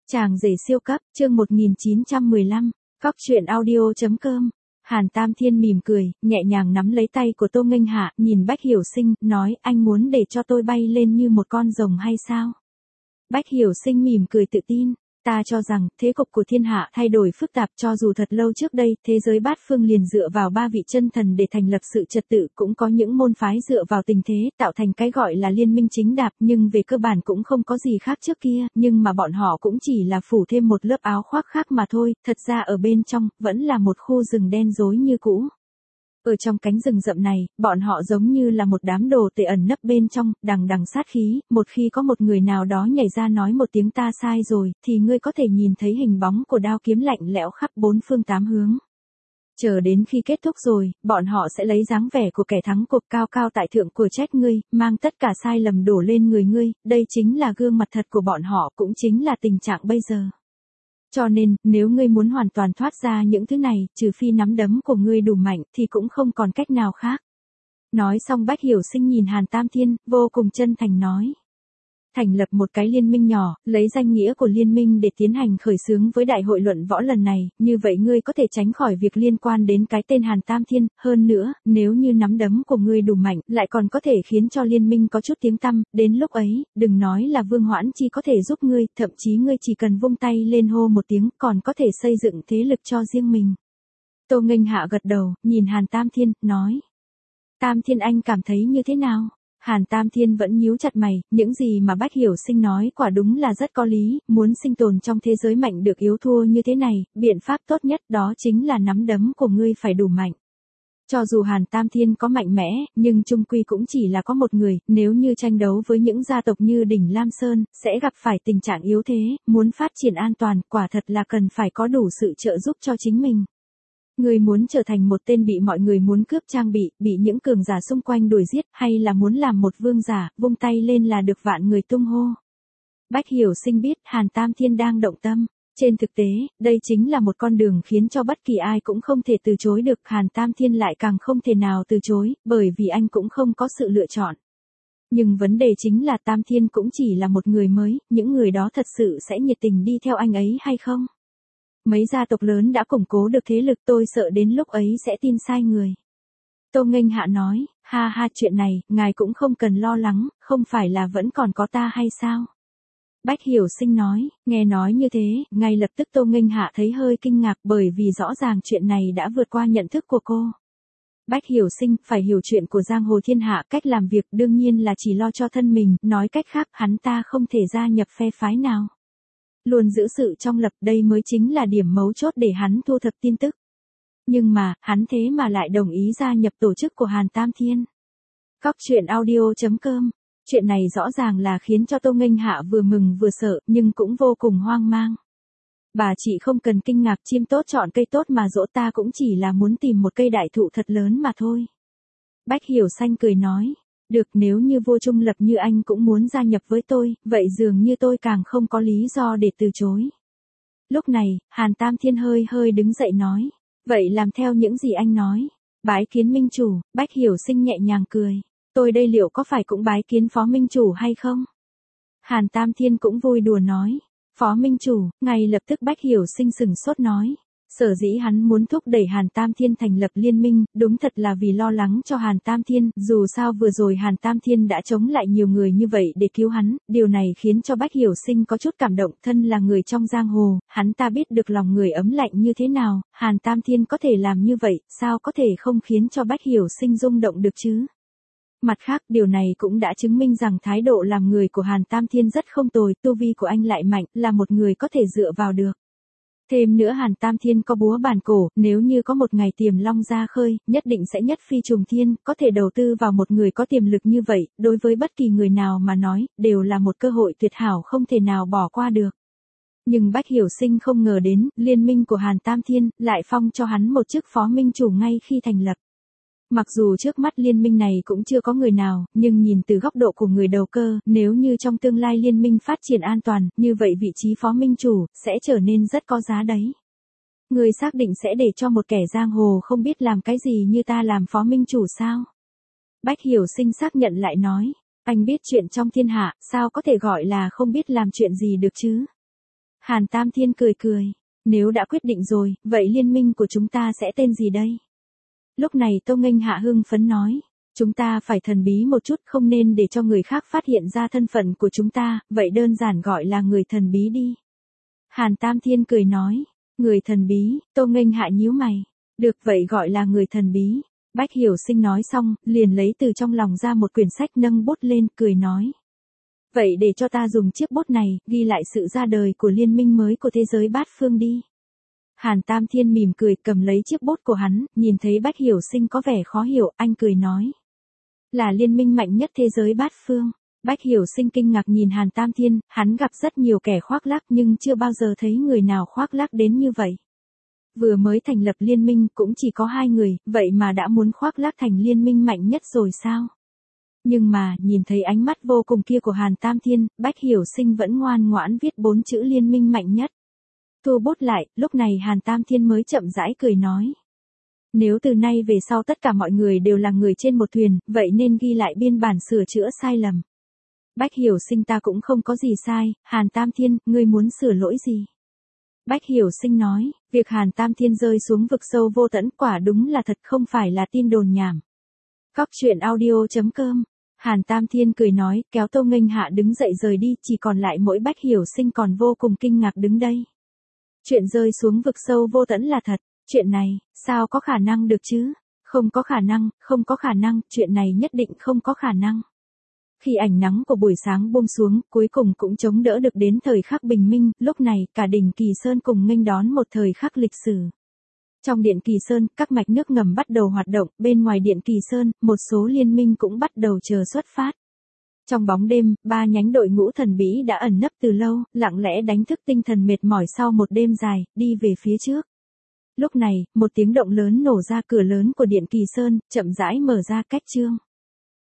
Chàng rể siêu cấp, chương 1915, Cóc truyện audio.com. Hàn Tam Thiên mỉm cười, nhẹ nhàng nắm lấy tay của Tô Nghênh Hạ, nhìn Bách Hiểu Sinh, nói, anh muốn để cho tôi bay lên như một con rồng hay sao? Bách Hiểu Sinh mỉm cười tự tin, ta cho rằng, thế cục của thiên hạ thay đổi phức tạp, cho dù thật lâu trước đây, thế giới bát phương liền dựa vào ba vị chân thần để thành lập sự trật tự, cũng có những môn phái dựa vào tình thế, tạo thành cái gọi là liên minh chính đạp, nhưng về cơ bản cũng không có gì khác trước kia, nhưng mà bọn họ cũng chỉ là phủ thêm một lớp áo khoác khác mà thôi, thật ra ở bên trong, vẫn là một khu rừng đen rối như cũ. Ở trong cánh rừng rậm này, bọn họ giống như là một đám đồ tể ẩn nấp bên trong, đằng đằng sát khí, một khi có một người nào đó nhảy ra nói một tiếng ta sai rồi, thì ngươi có thể nhìn thấy hình bóng của đao kiếm lạnh lẽo khắp bốn phương tám hướng. Chờ đến khi kết thúc rồi, bọn họ sẽ lấy dáng vẻ của kẻ thắng cuộc cao cao tại thượng của trách ngươi, mang tất cả sai lầm đổ lên người ngươi, đây chính là gương mặt thật của bọn họ, cũng chính là tình trạng bây giờ. Cho nên, nếu ngươi muốn hoàn toàn thoát ra những thứ này, trừ phi nắm đấm của ngươi đủ mạnh, thì cũng không còn cách nào khác. Nói xong Bách Hiểu Sinh nhìn Hàn Tam Thiên, vô cùng chân thành nói. Thành lập một cái liên minh nhỏ, lấy danh nghĩa của liên minh để tiến hành khởi xướng với đại hội luận võ lần này, như vậy ngươi có thể tránh khỏi việc liên quan đến cái tên Hàn Tam Thiên, hơn nữa, nếu như nắm đấm của ngươi đủ mạnh, lại còn có thể khiến cho liên minh có chút tiếng tăm, đến lúc ấy, đừng nói là Vương Hoãn Chi có thể giúp ngươi, thậm chí ngươi chỉ cần vung tay lên hô một tiếng, còn có thể xây dựng thế lực cho riêng mình. Tô Nghênh Hạ gật đầu, nhìn Hàn Tam Thiên, nói. Tam Thiên anh cảm thấy như thế nào? Hàn Tam Thiên vẫn nhíu chặt mày, những gì mà Bách Hiểu Sinh nói quả đúng là rất có lý, muốn sinh tồn trong thế giới mạnh được yếu thua như thế này, biện pháp tốt nhất đó chính là nắm đấm của ngươi phải đủ mạnh. Cho dù Hàn Tam Thiên có mạnh mẽ, nhưng chung quy cũng chỉ là có một người, nếu như tranh đấu với những gia tộc như đỉnh Lam Sơn, sẽ gặp phải tình trạng yếu thế, muốn phát triển an toàn, quả thật là cần phải có đủ sự trợ giúp cho chính mình. Người muốn trở thành một tên bị mọi người muốn cướp trang bị những cường giả xung quanh đuổi giết, hay là muốn làm một vương giả, vung tay lên là được vạn người tung hô. Bách Hiểu Sinh biết Hàn Tam Thiên đang động tâm. Trên thực tế, đây chính là một con đường khiến cho bất kỳ ai cũng không thể từ chối được. Hàn Tam Thiên lại càng không thể nào từ chối, bởi vì anh cũng không có sự lựa chọn. Nhưng vấn đề chính là Tam Thiên cũng chỉ là một người mới, những người đó thật sự sẽ nhiệt tình đi theo anh ấy hay không? Mấy gia tộc lớn đã củng cố được thế lực, tôi sợ đến lúc ấy sẽ tin sai người. Tô Nghênh Hạ nói, ha ha, chuyện này, ngài cũng không cần lo lắng, không phải là vẫn còn có ta hay sao? Bách Hiểu Sinh nói, nghe nói như thế, ngay lập tức Tô Nghênh Hạ thấy hơi kinh ngạc, bởi vì rõ ràng chuyện này đã vượt qua nhận thức của cô. Bách Hiểu Sinh phải hiểu chuyện của giang hồ thiên hạ, cách làm việc đương nhiên là chỉ lo cho thân mình, nói cách khác, hắn ta không thể gia nhập phe phái nào. Luôn giữ sự trong lập, đây mới chính là điểm mấu chốt để hắn thu thập tin tức. Nhưng mà, hắn thế mà lại đồng ý gia nhập tổ chức của Hàn Tam Thiên. Cóc truyện audio.com. Chuyện này rõ ràng là khiến cho Tô Nghênh Hạ vừa mừng vừa sợ, nhưng cũng vô cùng hoang mang. Bà chị không cần kinh ngạc, chim tốt chọn cây tốt mà dỗ, ta cũng chỉ là muốn tìm một cây đại thụ thật lớn mà thôi. Bách Hiểu Sinh cười nói. Được, nếu như Vô Trung Lập như anh cũng muốn gia nhập với tôi, vậy dường như tôi càng không có lý do để từ chối. Lúc này, Hàn Tam Thiên hơi đứng dậy nói. Vậy làm theo những gì anh nói. Bái kiến minh chủ. Bách Hiểu Sinh nhẹ nhàng cười. Tôi đây liệu có phải cũng bái kiến phó minh chủ hay không? Hàn Tam Thiên cũng vui đùa nói. Phó minh chủ, ngay lập tức Bách Hiểu Sinh sừng sốt nói. Sở dĩ hắn muốn thúc đẩy Hàn Tam Thiên thành lập liên minh, đúng thật là vì lo lắng cho Hàn Tam Thiên, dù sao vừa rồi Hàn Tam Thiên đã chống lại nhiều người như vậy để cứu hắn, điều này khiến cho Bách Hiểu Sinh có chút cảm động, thân là người trong giang hồ, hắn ta biết được lòng người ấm lạnh như thế nào, Hàn Tam Thiên có thể làm như vậy, sao có thể không khiến cho Bách Hiểu Sinh rung động được chứ? Mặt khác, điều này cũng đã chứng minh rằng thái độ làm người của Hàn Tam Thiên rất không tồi, tu vi của anh lại mạnh, là một người có thể dựa vào được. Thêm nữa Hàn Tam Thiên có búa bàn cổ, nếu như có một ngày tiềm long ra khơi, nhất định sẽ nhất phi trùng thiên, có thể đầu tư vào một người có tiềm lực như vậy, đối với bất kỳ người nào mà nói, đều là một cơ hội tuyệt hảo không thể nào bỏ qua được. Nhưng Bách Hiểu Sinh không ngờ đến, liên minh của Hàn Tam Thiên, lại phong cho hắn một chức phó minh chủ ngay khi thành lập. Mặc dù trước mắt liên minh này cũng chưa có người nào, nhưng nhìn từ góc độ của người đầu cơ, nếu như trong tương lai liên minh phát triển an toàn, như vậy vị trí phó minh chủ, sẽ trở nên rất có giá đấy. Người xác định sẽ để cho một kẻ giang hồ không biết làm cái gì như ta làm phó minh chủ sao? Bách Hiểu Sinh xác nhận lại nói, anh biết chuyện trong thiên hạ, sao có thể gọi là không biết làm chuyện gì được chứ? Hàn Tam Thiên cười cười. Nếu đã quyết định rồi, vậy liên minh của chúng ta sẽ tên gì đây? Lúc này Tô Nghênh Hạ hưng phấn nói. Chúng ta phải thần bí một chút, không nên để cho người khác phát hiện ra thân phận của chúng ta, vậy đơn giản gọi là người thần bí đi. Hàn Tam Thiên cười nói. Người thần bí, Tô Nghênh Hạ nhíu mày. Được, vậy gọi là người thần bí. Bách Hiểu Sinh nói xong, liền lấy từ trong lòng ra một quyển sách nâng bút lên, cười nói. Vậy để cho ta dùng chiếc bút này, ghi lại sự ra đời của liên minh mới của thế giới bát phương đi. Hàn Tam Thiên mỉm cười cầm lấy chiếc bút của hắn, nhìn thấy Bách Hiểu Sinh có vẻ khó hiểu, anh cười nói. Là liên minh mạnh nhất thế giới bát phương. Bách Hiểu Sinh kinh ngạc nhìn Hàn Tam Thiên, hắn gặp rất nhiều kẻ khoác lác nhưng chưa bao giờ thấy người nào khoác lác đến như vậy. Vừa mới thành lập liên minh cũng chỉ có 2 người, vậy mà đã muốn khoác lác thành liên minh mạnh nhất rồi sao? Nhưng mà, nhìn thấy ánh mắt vô cùng kia của Hàn Tam Thiên, Bách Hiểu Sinh vẫn ngoan ngoãn viết 4 chữ liên minh mạnh nhất. Thu bút lại, lúc này Hàn Tam Thiên mới chậm rãi cười nói. Nếu từ nay về sau tất cả mọi người đều là người trên một thuyền, vậy nên ghi lại biên bản sửa chữa sai lầm. Bách Hiểu Sinh ta cũng không có gì sai, Hàn Tam Thiên, ngươi muốn sửa lỗi gì? Bách Hiểu Sinh nói, việc Hàn Tam Thiên rơi xuống vực sâu vô tận quả đúng là thật, không phải là tin đồn nhảm. Cóc truyện audio.com. Hàn Tam Thiên cười nói, kéo Tô Nghênh Hạ đứng dậy rời đi, chỉ còn lại mỗi Bách Hiểu Sinh còn vô cùng kinh ngạc đứng đây. Chuyện rơi xuống vực sâu vô tận là thật, chuyện này, sao có khả năng được chứ? Không có khả năng, không có khả năng, chuyện này nhất định không có khả năng. Khi ánh nắng của buổi sáng buông xuống, cuối cùng cũng chống đỡ được đến thời khắc bình minh, lúc này, cả đỉnh Kỳ Sơn cùng nghênh đón một thời khắc lịch sử. Trong điện Kỳ Sơn, các mạch nước ngầm bắt đầu hoạt động, bên ngoài điện Kỳ Sơn, một số liên minh cũng bắt đầu chờ xuất phát. Trong bóng đêm, 3 nhánh đội ngũ thần bí đã ẩn nấp từ lâu, lặng lẽ đánh thức tinh thần mệt mỏi sau một đêm dài, đi về phía trước. Lúc này, một tiếng động lớn nổ ra, cửa lớn của điện Kỳ Sơn, chậm rãi mở ra cách trương.